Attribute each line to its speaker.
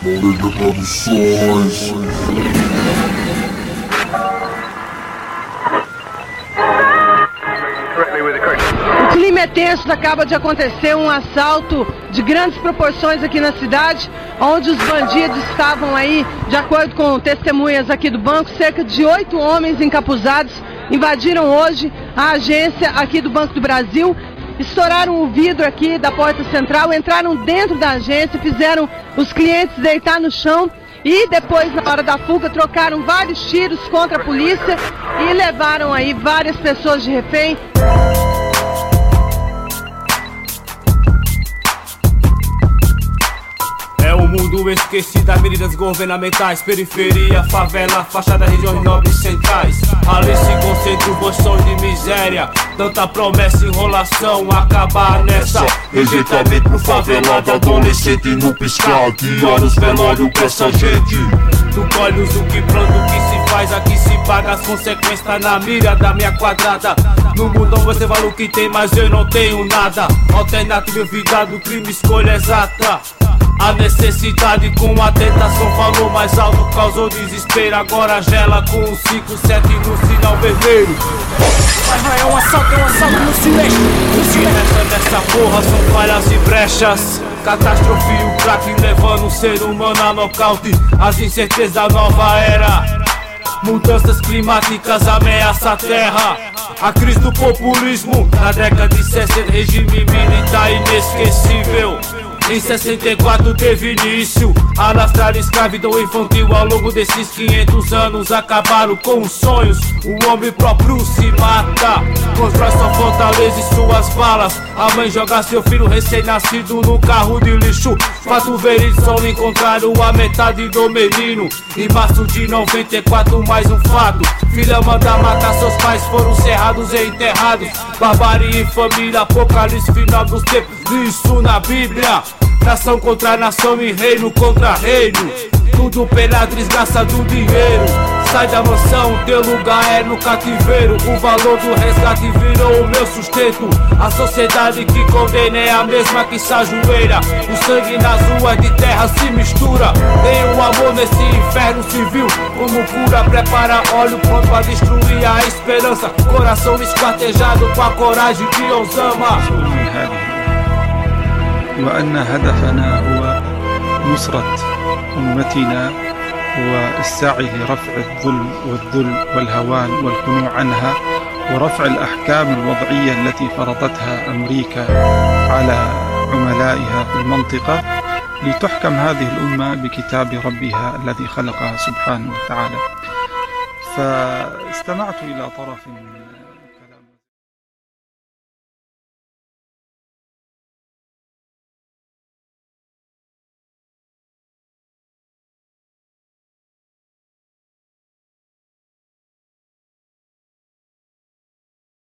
Speaker 1: Maurílio Produções.
Speaker 2: O clima é tenso, acaba de acontecer um assalto de grandes proporções aqui na cidade, onde os bandidos estavam aí, de acordo com testemunhas aqui do banco, cerca de 8 homens encapuzados invadiram hoje a agência aqui do Banco do Brasil, estouraram o vidro aqui da porta central, entraram dentro da agência, fizeram os clientes deitar no chão e depois, na hora da fuga, trocaram vários tiros contra a polícia e levaram aí várias pessoas de refém.
Speaker 3: O mundo esquecido, medidas governamentais, periferia, favela, fachada, regiões nobres centrais. Ali se concentra o bolsão de miséria, tanta promessa, enrolação, acabar nessa.
Speaker 1: Rejeitamento no favelado, adolescente no piscar de olhos, velório pra essa gente.
Speaker 3: Tu colhes o que planta, o que se faz, aqui se paga, as consequências tá na mira da minha quadrada. No mundão você vale o que tem, mas eu não tenho nada. Alternativa, vida do crime, escolha exata. A necessidade com a tentação falou mais alto, causou desespero. Agora gela com um 5-7 no sinal vermelho.
Speaker 4: É um assalto no silêncio.
Speaker 3: O que resta nessa porra são falhas e brechas. Catástrofe, o crack levando o ser humano a nocaute. As incertezas da nova era. Mudanças climáticas ameaçam a terra. A crise do populismo na década de 60, regime militar inesquecível. Em 64 teve início a lastrar escravidão infantil. Ao longo desses 500 anos acabaram com os sonhos. O homem próprio se mata, constrói sua fortaleza e suas balas. A mãe joga seu filho recém-nascido no carro de lixo. Fato verídico, só encontraram a metade do menino. Em março de 94 mais um fato. Filha manda matar seus pais, foram cerrados e enterrados. Barbárie em família, apocalipse final dos tempos. Isso na Bíblia. Nação contra nação e reino contra reino. Tudo pela desgraça do dinheiro. Sai da mansão, teu lugar é no cativeiro. O valor do resgate virou o meu sustento. A sociedade que condena é a mesma que se ajoelha. O sangue nas ruas de terra se mistura. Tem um amor nesse inferno civil. Como cura, prepara óleo pronto pra destruir a esperança. Coração esquartejado com a coragem de Osama.
Speaker 5: وأن هدفنا هو نصرة أمتنا والسعي لرفع الظلم والذل والهوان والخنوع عنها ورفع الأحكام الوضعية التي فرضتها أمريكا على عملائها في المنطقة لتحكم هذه الأمة بكتاب ربها الذي خلقها سبحانه وتعالى. فاستمعت إلى طرف من